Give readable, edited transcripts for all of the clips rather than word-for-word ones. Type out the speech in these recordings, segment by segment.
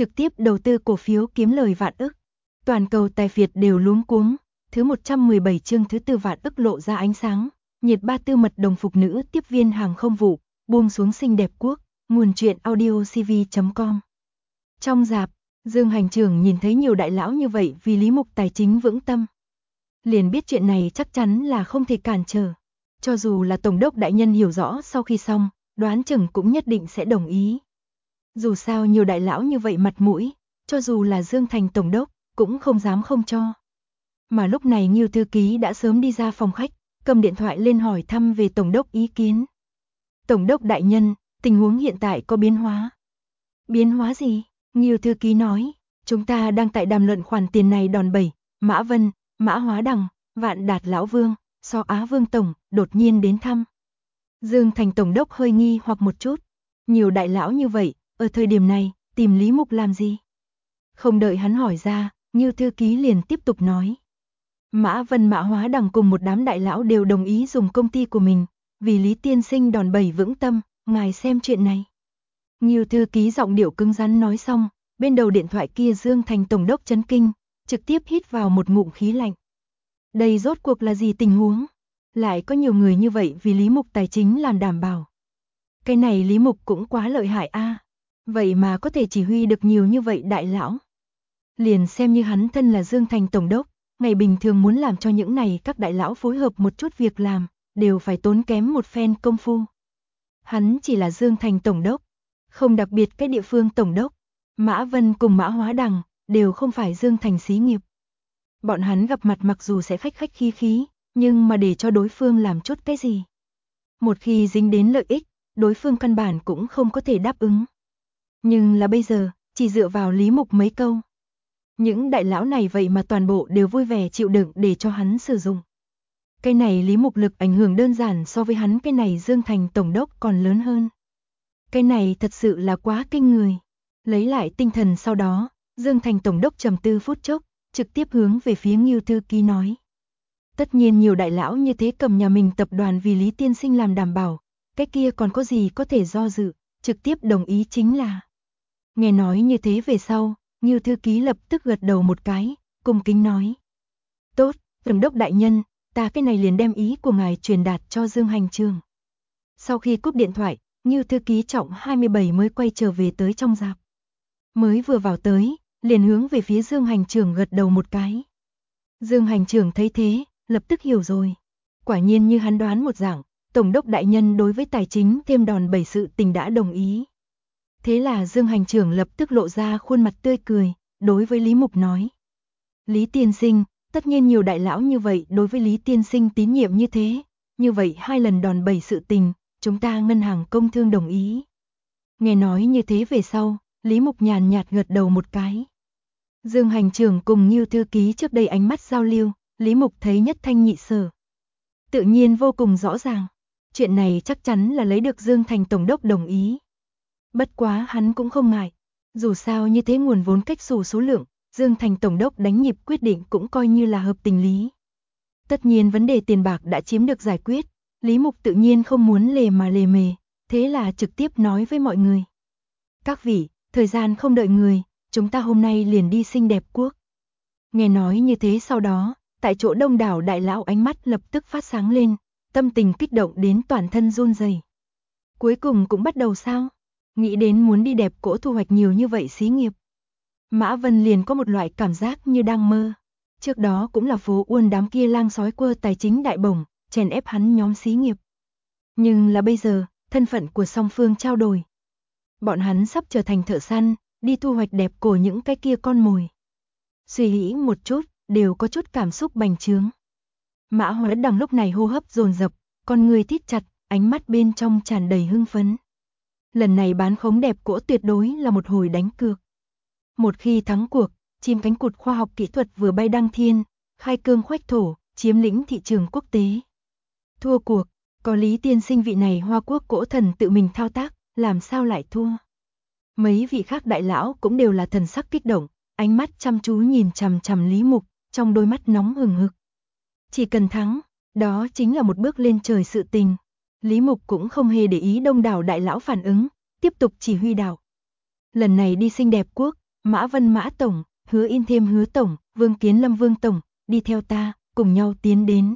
trực tiếp đầu tư cổ phiếu kiếm lời vạn ức. Toàn cầu tài phiệt đều luống cuống, thứ 117 chương thứ tư vạn ức lộ ra ánh sáng, nhiệt ba tư mật đồng phục nữ tiếp viên hàng không vụ, buông xuống xinh đẹp quốc, nguồn truyện audio cv.com. Trong rạp, Dương hành trưởng nhìn thấy nhiều đại lão như vậy vì Lý Mục tài chính vững tâm. Liền biết chuyện này chắc chắn là không thể cản trở. Cho dù là Tổng đốc đại nhân hiểu rõ sau khi xong, đoán chừng cũng nhất định sẽ đồng ý. Dù sao nhiều đại lão như vậy mặt mũi, cho dù là Dương Thành Tổng đốc, cũng không dám không cho. Mà lúc này Ngưu thư ký đã sớm đi ra phòng khách, cầm điện thoại lên hỏi thăm về Tổng đốc ý kiến. Tổng đốc đại nhân, tình huống hiện tại có biến hóa. Biến hóa gì? Ngưu thư ký nói, chúng ta đang tại đàm luận khoản tiền này đòn bẩy, Mã Vân, Mã Hóa Đằng, Vạn Đạt Lão Vương, So Á Vương Tổng, đột nhiên đến thăm. Dương Thành Tổng đốc hơi nghi hoặc một chút. Nhiều đại lão như vậy, ở thời điểm này, tìm Lý Mục làm gì? Không đợi hắn hỏi ra, Ngưu thư ký liền tiếp tục nói. Mã Vân Mã Hóa Đằng cùng một đám đại lão đều đồng ý dùng công ty của mình, vì Lý tiên sinh đòn bẩy vững tâm, ngài xem chuyện này. Ngưu thư ký giọng điệu cứng rắn nói xong, bên đầu điện thoại kia Dương Thành Tổng đốc chấn kinh, trực tiếp hít vào một ngụm khí lạnh. Đây rốt cuộc là gì tình huống? Lại có nhiều người như vậy vì Lý Mục tài chính làm đảm bảo. Cái này Lý Mục cũng quá lợi hại a. Vậy mà có thể chỉ huy được nhiều như vậy đại lão. Liền xem như hắn thân là Dương Thành Tổng đốc, ngày bình thường muốn làm cho những này các đại lão phối hợp một chút việc làm, đều phải tốn kém một phen công phu. Hắn chỉ là Dương Thành Tổng đốc, không đặc biệt cái địa phương Tổng đốc. Mã Vân cùng Mã Hóa Đằng đều không phải Dương Thành xí nghiệp. Bọn hắn gặp mặt mặc dù sẽ khách khách khí khí, nhưng mà để cho đối phương làm chút cái gì. Một khi dính đến lợi ích, đối phương căn bản cũng không có thể đáp ứng. Nhưng là bây giờ, chỉ dựa vào Lý Mục mấy câu. Những đại lão này vậy mà toàn bộ đều vui vẻ chịu đựng để cho hắn sử dụng. Cái này Lý Mục lực ảnh hưởng đơn giản so với hắn cái này Dương Thành Tổng đốc còn lớn hơn. Cái này thật sự là quá kinh người. Lấy lại tinh thần sau đó, Dương Thành Tổng đốc trầm tư phút chốc, trực tiếp hướng về phía Ngưu thư ký nói. Tất nhiên nhiều đại lão như thế cầm nhà mình tập đoàn vì Lý tiên sinh làm đảm bảo, cái kia còn có gì có thể do dự, trực tiếp đồng ý chính là. Nghe nói như thế về sau, Ngưu thư ký lập tức gật đầu một cái, cung kính nói. Tốt, Tổng đốc đại nhân, ta cái này liền đem ý của ngài truyền đạt cho Dương hành trưởng. Sau khi cúp điện thoại, Ngưu thư ký trọng 27 mới quay trở về tới trong rạp. Mới vừa vào tới, liền hướng về phía Dương hành trưởng gật đầu một cái. Dương hành trưởng thấy thế, lập tức hiểu rồi. Quả nhiên như hắn đoán một dạng, Tổng đốc đại nhân đối với tài chính thêm đòn bẩy sự tình đã đồng ý. Thế là Dương hành trưởng lập tức lộ ra khuôn mặt tươi cười, đối với Lý Mục nói. Lý tiên sinh, tất nhiên nhiều đại lão như vậy đối với Lý tiên sinh tín nhiệm như thế, như vậy 2 lần đòn bẩy sự tình, chúng ta ngân hàng công thương đồng ý. Nghe nói như thế về sau, Lý Mục nhàn nhạt gật đầu một cái. Dương hành trưởng cùng Ngưu thư ký trước đây ánh mắt giao lưu, Lý Mục thấy nhất thanh nhị sở. Tự nhiên vô cùng rõ ràng, chuyện này chắc chắn là lấy được Dương Thành Tổng đốc đồng ý. Bất quá hắn cũng không ngại, dù sao như thế nguồn vốn cách xù số lượng, Dương Thành Tổng đốc đánh nhịp quyết định cũng coi như là hợp tình lý. Tất nhiên vấn đề tiền bạc đã chiếm được giải quyết, Lý Mục tự nhiên không muốn lề mà lề mề, thế là trực tiếp nói với mọi người. Các vị, thời gian không đợi người, chúng ta hôm nay liền đi xinh đẹp quốc. Nghe nói như thế sau đó, tại chỗ đông đảo đại lão ánh mắt lập tức phát sáng lên, tâm tình kích động đến toàn thân run rẩy. Cuối cùng cũng bắt đầu sao? Nghĩ đến muốn đi đẹp cỗ thu hoạch nhiều như vậy xí nghiệp. Mã Vân liền có một loại cảm giác như đang mơ. Trước đó cũng là phố Uôn đám kia lang sói quơ tài chính đại bổng, chèn ép hắn nhóm xí nghiệp. Nhưng là bây giờ, thân phận của song phương trao đổi. Bọn hắn sắp trở thành thợ săn, đi thu hoạch đẹp cổ những cái kia con mồi. Suy nghĩ một chút, đều có chút cảm xúc bành trướng. Mã Hóa Đằng lúc này hô hấp dồn dập, con người thít chặt, ánh mắt bên trong tràn đầy hưng phấn. Lần này bán khống đẹp cỗ tuyệt đối là một hồi đánh cược. Một khi thắng cuộc, chim cánh cụt khoa học kỹ thuật vừa bay đăng thiên, khai cương khoách thổ, chiếm lĩnh thị trường quốc tế. Thua cuộc, có Lý tiên sinh vị này Hoa Quốc cỗ thần tự mình thao tác, làm sao lại thua. Mấy vị khác đại lão cũng đều là thần sắc kích động, ánh mắt chăm chú nhìn chằm chằm Lý Mục, trong đôi mắt nóng hừng hực. Chỉ cần thắng, đó chính là một bước lên trời sự tình. Lý Mục cũng không hề để ý đông đảo đại lão phản ứng, tiếp tục chỉ huy đạo. Lần này đi xinh đẹp quốc, Mã Vân Mã Tổng, Hứa In thêm Hứa Tổng, Vương Kiến Lâm Vương Tổng, đi theo ta, cùng nhau tiến đến.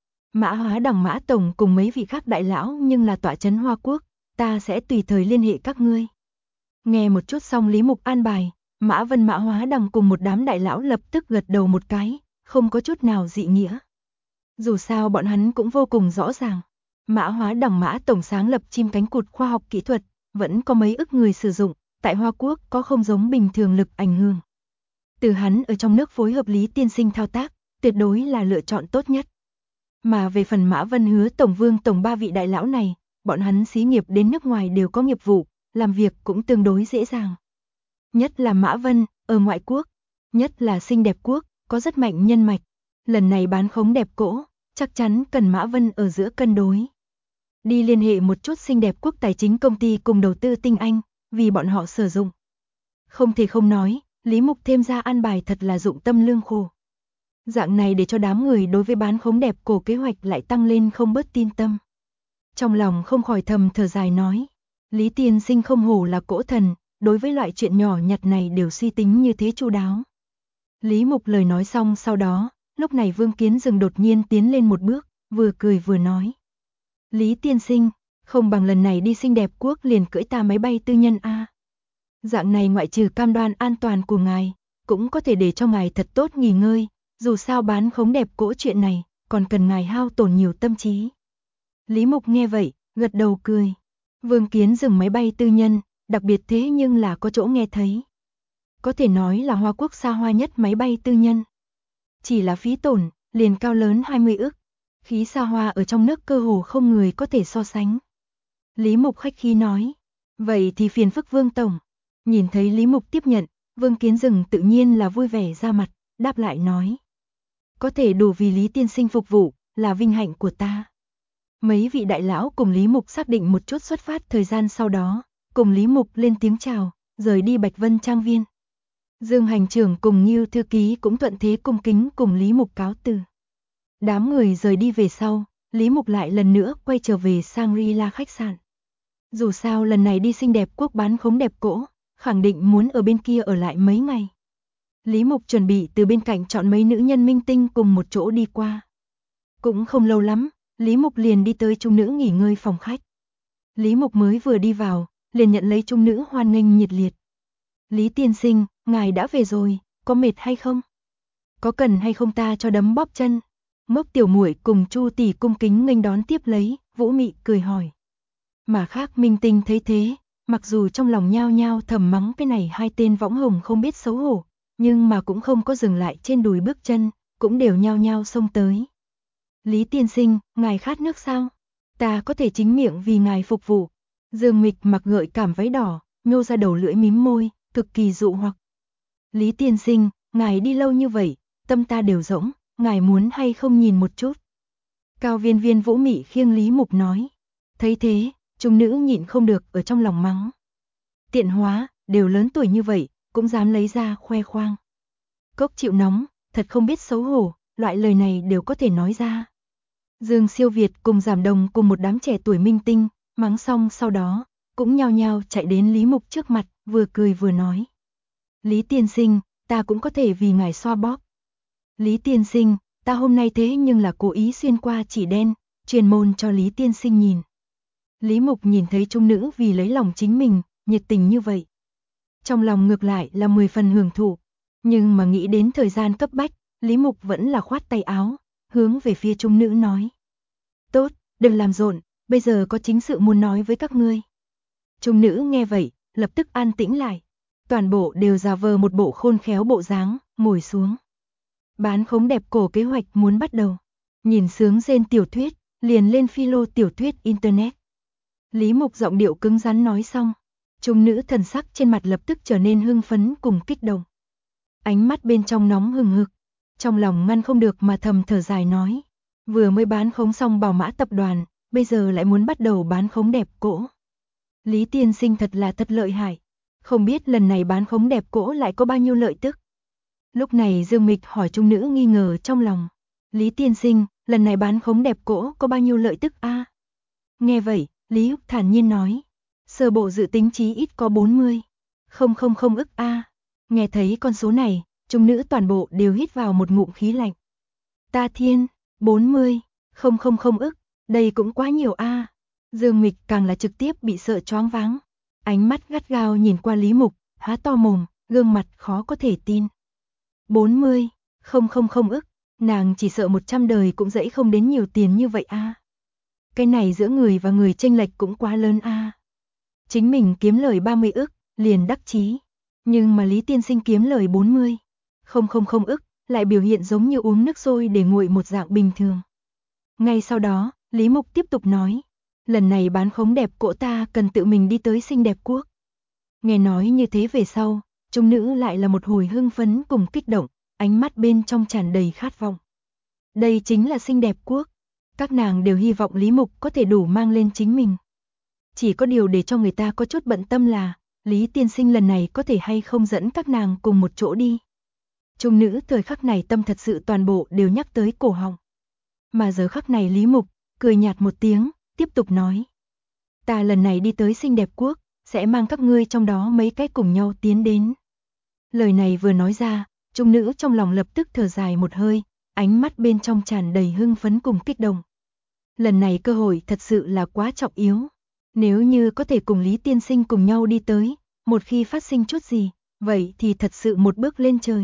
Mã Hóa Đằng Mã Tổng cùng mấy vị khác đại lão nhưng là tọa trấn Hoa Quốc, ta sẽ tùy thời liên hệ các ngươi. Nghe một chút xong Lý Mục an bài, Mã Vân Mã Hóa Đằng cùng một đám đại lão lập tức gật đầu một cái, không có chút nào dị nghĩa. Dù sao bọn hắn cũng vô cùng rõ ràng, Mã Hóa Đằng Mã Tổng sáng lập chim cánh cụt khoa học kỹ thuật, vẫn có mấy ức người sử dụng, tại Hoa Quốc có không giống bình thường lực ảnh hưởng. Từ hắn ở trong nước phối hợp Lý Tiên Sinh thao tác, tuyệt đối là lựa chọn tốt nhất. Mà về phần Mã Vân Hứa Tổng Vương Tổng ba vị đại lão này, bọn hắn xí nghiệp đến nước ngoài đều có nghiệp vụ, làm việc cũng tương đối dễ dàng. Nhất là Mã Vân, ở ngoại quốc, nhất là xinh đẹp quốc, có rất mạnh nhân mạch. Lần này bán khống đẹp cỗ, chắc chắn cần Mã Vân ở giữa cân đối. Đi liên hệ một chút xinh đẹp quốc tài chính công ty cùng đầu tư tinh anh, vì bọn họ sử dụng. Không thể không nói, Lý Mục thêm ra an bài thật là dụng tâm lương khổ. Dạng này để cho đám người đối với bán khống đẹp cổ kế hoạch lại tăng lên không bớt tin tâm. Trong lòng không khỏi thầm thở dài nói, Lý Tiên Sinh không hổ là cỗ thần, đối với loại chuyện nhỏ nhặt này đều suy tính như thế chu đáo. Lý Mục lời nói xong sau đó, lúc này Vương Kiến Dừng đột nhiên tiến lên một bước, vừa cười vừa nói. Lý Tiên Sinh, không bằng lần này đi xinh đẹp quốc liền cưỡi ta máy bay tư nhân a. Dạng này ngoại trừ cam đoan an toàn của ngài, cũng có thể để cho ngài thật tốt nghỉ ngơi, dù sao bán khống đẹp cỗ chuyện này, còn cần ngài hao tổn nhiều tâm trí. Lý Mục nghe vậy, gật đầu cười. Vương Kiến Dừng máy bay tư nhân, đặc biệt thế nhưng là có chỗ nghe thấy. Có thể nói là Hoa Quốc xa hoa nhất máy bay tư nhân. Chỉ là phí tổn, liền cao lớn 20 ức. Khí xa hoa ở trong nước cơ hồ không người có thể so sánh. Lý Mục khách khí nói, vậy thì phiền phức Vương Tổng. Nhìn thấy Lý Mục tiếp nhận, Vương Kiến Dừng tự nhiên là vui vẻ ra mặt, đáp lại nói. Có thể đủ vì Lý Tiên Sinh phục vụ, là vinh hạnh của ta. Mấy vị đại lão cùng Lý Mục xác định một chút xuất phát thời gian sau đó, cùng Lý Mục lên tiếng chào, rời đi Bạch Vân Trang Viên. Dương hành trưởng cùng Ngưu thư ký cũng thuận thế cung kính cùng Lý Mục cáo từ. Đám người rời đi về sau, Lý Mục lại lần nữa quay trở về Shangri-La khách sạn. Dù sao lần này đi xinh đẹp quốc bán khống đẹp cỗ, khẳng định muốn ở bên kia ở lại mấy ngày. Lý Mục chuẩn bị từ bên cạnh chọn mấy nữ nhân minh tinh cùng một chỗ đi qua. Cũng không lâu lắm, Lý Mục liền đi tới trung nữ nghỉ ngơi phòng khách. Lý Mục mới vừa đi vào, liền nhận lấy trung nữ hoan nghênh nhiệt liệt. Lý Tiên Sinh, ngài đã về rồi, có mệt hay không? Có cần hay không ta cho đấm bóp chân? Mốc Tiểu Muội cùng Chu tỷ cung kính nghênh đón tiếp lấy, Vũ Mị cười hỏi. Mà khác minh tinh thấy thế, mặc dù trong lòng nhao nhao thầm mắng cái này hai tên võng hồng không biết xấu hổ, nhưng mà cũng không có dừng lại trên đùi bước chân, cũng đều nhao nhao xông tới. Lý Tiên Sinh, ngài khát nước sao? Ta có thể chính miệng vì ngài phục vụ. Dương Mịch mặc gợi cảm váy đỏ, nhô ra đầu lưỡi mím môi, cực kỳ dụ hoặc. Lý Tiên Sinh, ngài đi lâu như vậy, tâm ta đều rỗng, ngài muốn hay không nhìn một chút? Cao Viên Viên Vũ Mị khiêng Lý Mục nói. Thấy thế, trung nữ nhịn không được ở trong lòng mắng. Tiện hóa, đều lớn tuổi như vậy, cũng dám lấy ra khoe khoang. Cốc chịu nóng, thật không biết xấu hổ, loại lời này đều có thể nói ra. Dương Siêu Việt cùng Giảm Đồng cùng một đám trẻ tuổi minh tinh, mắng xong sau đó, cũng nhao nhao chạy đến Lý Mục trước mặt, vừa cười vừa nói. Lý Tiên Sinh, ta cũng có thể vì ngài xoa bóp. Lý Tiên Sinh, ta hôm nay thế nhưng là cố ý xuyên qua chỉ đen, truyền môn cho Lý Tiên Sinh nhìn. Lý Mục nhìn thấy trung nữ vì lấy lòng chính mình, nhiệt tình như vậy. Trong lòng ngược lại là 10 phần hưởng thụ, nhưng mà nghĩ đến thời gian cấp bách, Lý Mục vẫn là khoát tay áo, hướng về phía trung nữ nói. Tốt, đừng làm rộn, bây giờ có chính sự muốn nói với các ngươi. Trung nữ nghe vậy, lập tức an tĩnh lại. Toàn bộ đều giả vờ một bộ khôn khéo bộ dáng, ngồi xuống. Bán khống đẹp cổ kế hoạch muốn bắt đầu. Nhìn sướng rên tiểu thuyết, liền lên philo tiểu thuyết internet. Lý Mục giọng điệu cứng rắn nói xong. Trung nữ thần sắc trên mặt lập tức trở nên hưng phấn cùng kích động. Ánh mắt bên trong nóng hừng hực. Trong lòng ngăn không được mà thầm thở dài nói. Vừa mới bán khống xong Bảo Mã tập đoàn, bây giờ lại muốn bắt đầu bán khống đẹp cỗ. Lý Tiên Sinh thật là thật lợi hại. Không biết lần này bán khống đẹp cỗ lại có bao nhiêu lợi tức. Lúc này Dương Mịch hỏi trung nữ nghi ngờ trong lòng. Lý Tiên Sinh, lần này bán khống đẹp cỗ có bao nhiêu lợi tức a? Nghe vậy, Lý Húc thản nhiên nói. Sơ bộ dự tính chí ít có 40. Không ức a. Nghe thấy con số này, chúng nữ toàn bộ đều hít vào một ngụm khí lạnh. Ta thiên, 40, không ức, đây cũng quá nhiều a. Dương Mịch càng là trực tiếp bị sợ choáng váng. Ánh mắt gắt gao nhìn qua Lý Mục, há to mồm, gương mặt khó có thể tin. 40, không ức, nàng chỉ sợ 100 đời cũng dẫy không đến nhiều tiền như vậy a. Cái này giữa người và người chênh lệch cũng quá lớn a. Chính mình kiếm lời 30 ức, liền đắc chí. Nhưng mà Lý tiên sinh kiếm lời 40, không ức, lại biểu hiện giống như uống nước sôi để nguội một dạng bình thường. Ngay sau đó, Lý Mục tiếp tục nói, lần này bán khống đẹp cỗ ta cần tự mình đi tới xinh đẹp quốc. Nghe nói như thế về sau, chúng nữ lại là một hồi hưng phấn cùng kích động, ánh mắt bên trong tràn đầy khát vọng. Đây chính là xinh đẹp quốc. Các nàng đều hy vọng Lý Mục có thể đủ mang lên chính mình. Chỉ có điều để cho người ta có chút bận tâm là, Lý tiên sinh lần này có thể hay không dẫn các nàng cùng một chỗ đi. Chúng nữ thời khắc này tâm thật sự toàn bộ đều nhắc tới cổ họng. Mà giờ khắc này Lý Mục, cười nhạt một tiếng, tiếp tục nói. Ta lần này đi tới xinh đẹp quốc, sẽ mang các ngươi trong đó mấy cái cùng nhau tiến đến. Lời này vừa nói ra, chúng nữ trong lòng lập tức thở dài một hơi, ánh mắt bên trong tràn đầy hưng phấn cùng kích động. Lần này cơ hội thật sự là quá trọng yếu. Nếu như có thể cùng Lý tiên sinh cùng nhau đi tới, một khi phát sinh chút gì, vậy thì thật sự một bước lên trời.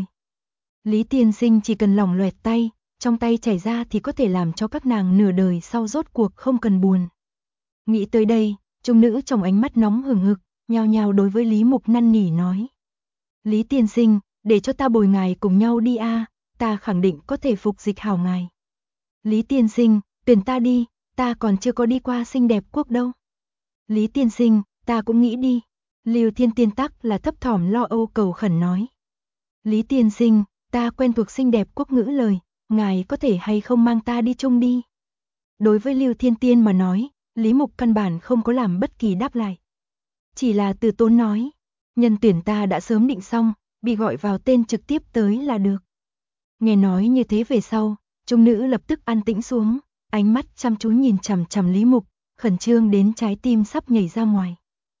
Lý tiên sinh chỉ cần lỏng loẹt tay, trong tay chảy ra thì có thể làm cho các nàng nửa đời sau rốt cuộc không cần buồn. Nghĩ tới đây, chúng nữ trong ánh mắt nóng hừng hực, nhao nhao đối với Lý Mục năn nỉ nói. Lý tiên sinh, để cho ta bồi ngài cùng nhau đi a, ta khẳng định có thể phục dịch hảo ngài. Lý tiên sinh, tuyển ta đi, ta còn chưa có đi qua xinh đẹp quốc đâu. Lý tiên sinh, ta cũng nghĩ đi. Lưu Thiên Tiên tắc là thấp thỏm lo âu cầu khẩn nói. Lý tiên sinh, ta quen thuộc xinh đẹp quốc ngữ lời, ngài có thể hay không mang ta đi chung đi. Đối với Lưu Thiên Tiên mà nói, Lý Mục căn bản không có làm bất kỳ đáp lại. Chỉ là từ tốn nói, nhân tuyển ta đã sớm định xong, bị gọi vào tên trực tiếp tới là được. Nghe nói như thế về sau, chúng nữ lập tức an tĩnh xuống, ánh mắt chăm chú nhìn chằm chằm Lý Mục, khẩn trương đến trái tim sắp nhảy ra ngoài.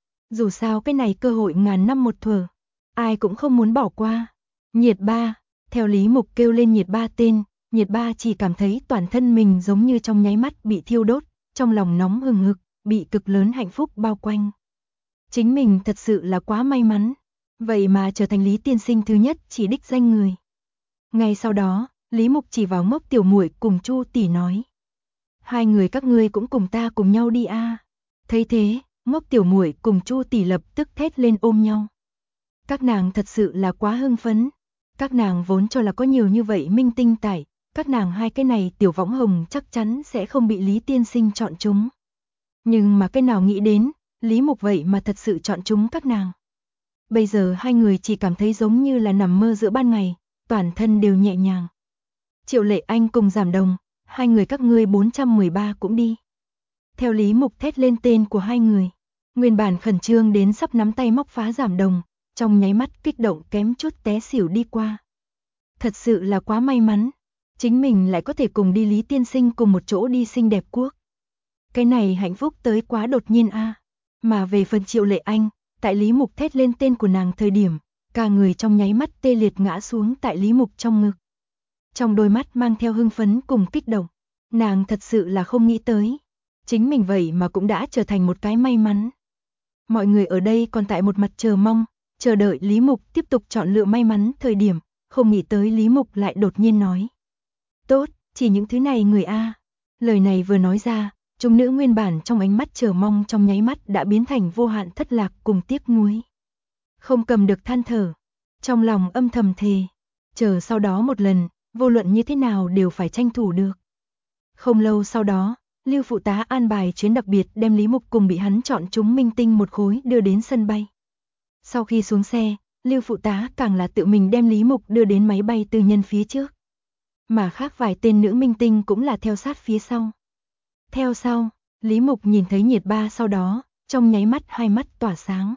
Dù sao cái này cơ hội ngàn năm một thuở, ai cũng không muốn bỏ qua. Nhiệt ba, theo Lý Mục kêu lên nhiệt ba tên, nhiệt ba chỉ cảm thấy toàn thân mình giống như trong nháy mắt bị thiêu đốt, trong lòng nóng hừng hực, bị cực lớn hạnh phúc bao quanh. Chính mình thật sự là quá may mắn, vậy mà trở thành Lý tiên sinh thứ nhất chỉ đích danh người. Ngay sau đó, Lý Mục chỉ vào Ngốc tiểu muội cùng Chu tỷ nói. Hai người các ngươi cũng cùng ta cùng nhau đi a. Thấy thế, Ngốc tiểu muội cùng Chu tỷ lập tức thét lên ôm nhau. Các nàng thật sự là quá hưng phấn. Các nàng vốn cho là có nhiều như vậy minh tinh tài, các nàng hai cái này tiểu võng hồng chắc chắn sẽ không bị Lý tiên sinh chọn chúng. Nhưng mà cái nào nghĩ đến, Lý Mục vậy mà thật sự chọn chúng các nàng. Bây giờ hai người chỉ cảm thấy giống như là nằm mơ giữa ban ngày, toàn thân đều nhẹ nhàng. Triệu Lệ Anh cùng Giảm Đồng, hai người các ngươi 413 cũng đi. Theo Lý Mục thét lên tên của hai người, nguyên bản khẩn trương đến sắp nắm tay móc phá Giảm Đồng, trong nháy mắt kích động kém chút té xỉu đi qua. Thật sự là quá may mắn, chính mình lại có thể cùng đi Lý tiên sinh cùng một chỗ đi xinh đẹp quốc. Cái này hạnh phúc tới quá đột nhiên a. Mà về phần Triệu Lệ Anh, tại Lý Mục thét lên tên của nàng thời điểm, cả người trong nháy mắt tê liệt ngã xuống tại Lý Mục trong ngực. Trong đôi mắt mang theo hưng phấn cùng kích động, nàng thật sự là không nghĩ tới, chính mình vậy mà cũng đã trở thành một cái may mắn. Mọi người ở đây còn tại một mặt chờ mong, chờ đợi Lý Mục tiếp tục chọn lựa may mắn thời điểm, không nghĩ tới Lý Mục lại đột nhiên nói. Tốt, chỉ những thứ này người a. Lời này vừa nói ra, chúng nữ nguyên bản trong ánh mắt chờ mong trong nháy mắt đã biến thành vô hạn thất lạc cùng tiếc nuối. Không cầm được than thở, trong lòng âm thầm thề, chờ sau đó một lần, vô luận như thế nào đều phải tranh thủ được. Không lâu sau đó, Lưu phụ tá an bài chuyến đặc biệt đem Lý Mục cùng bị hắn chọn chúng minh tinh một khối đưa đến sân bay. Sau khi xuống xe, Lưu phụ tá càng là tự mình đem Lý Mục đưa đến máy bay tư nhân phía trước. Mà khác vài tên nữ minh tinh cũng là theo sát phía sau. Theo sau, Lý Mục nhìn thấy nhiệt ba sau đó, trong nháy mắt hai mắt tỏa sáng.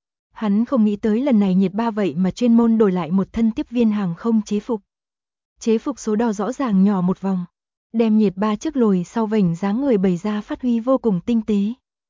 Hắn không nghĩ tới lần này nhiệt ba vậy mà chuyên môn đổi lại một thân tiếp viên hàng không chế phục. Chế phục số đo rõ ràng nhỏ một vòng, đem nhiệt ba trước lồi sau vành dáng người bày ra phát huy vô cùng tinh tế.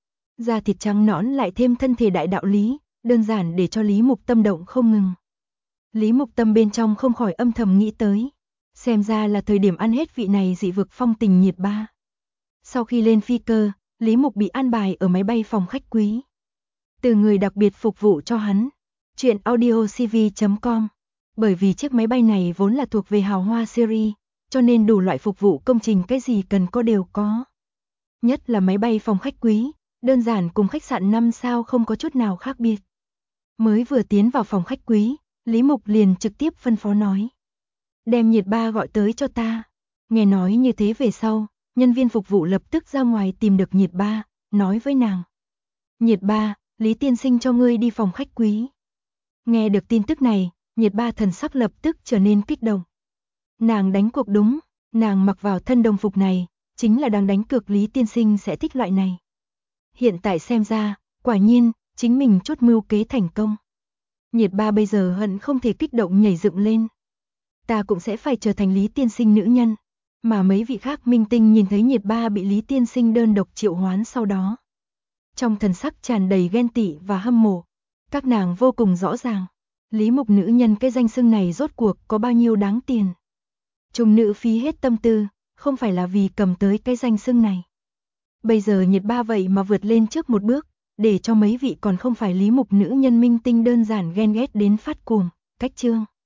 Da thịt trắng nõn lại thêm thân thể đại đạo lý, đơn giản để cho Lý Mục tâm động không ngừng. Lý Mục tâm bên trong không khỏi âm thầm nghĩ tới. Xem ra là thời điểm ăn hết vị này dị vực phong tình nhiệt ba. Sau khi lên phi cơ, Lý Mục bị an bài ở máy bay phòng khách quý. Từ người đặc biệt phục vụ cho hắn. Chuyện audiocv.com. Bởi vì chiếc máy bay này vốn là thuộc về hào hoa series, cho nên đủ loại phục vụ công trình cái gì cần có đều có. Nhất là máy bay phòng khách quý, đơn giản cùng khách sạn 5 sao không có chút nào khác biệt. Mới vừa tiến vào phòng khách quý, Lý Mục liền trực tiếp phân phó nói. Đem nhiệt ba gọi tới cho ta. Nghe nói như thế về sau, nhân viên phục vụ lập tức ra ngoài tìm được nhiệt ba, nói với nàng. Nhiệt ba, Lý tiên sinh cho ngươi đi phòng khách quý. Nghe được tin tức này, nhiệt ba thần sắc lập tức trở nên kích động. Nàng đánh cuộc đúng, nàng mặc vào thân đồng phục này, chính là đang đánh cược Lý tiên sinh sẽ thích loại này. Hiện tại xem ra, quả nhiên, chính mình chốt mưu kế thành công. Nhiệt ba bây giờ hận không thể kích động nhảy dựng lên. Ta cũng sẽ phải trở thành Lý tiên sinh nữ nhân. Mà mấy vị khác minh tinh nhìn thấy nhiệt ba bị Lý tiên sinh đơn độc triệu hoán sau đó. Trong thần sắc tràn đầy ghen tị và hâm mộ. Các nàng vô cùng rõ ràng. Lý Mục nữ nhân cái danh xưng này rốt cuộc có bao nhiêu đáng tiền. Trung nữ phí hết tâm tư, không phải là vì cầm tới cái danh xưng này. Bây giờ nhiệt ba vậy mà vượt lên trước một bước, để cho mấy vị còn không phải Lý Mục nữ nhân minh tinh đơn giản ghen ghét đến phát cuồng, cách chương.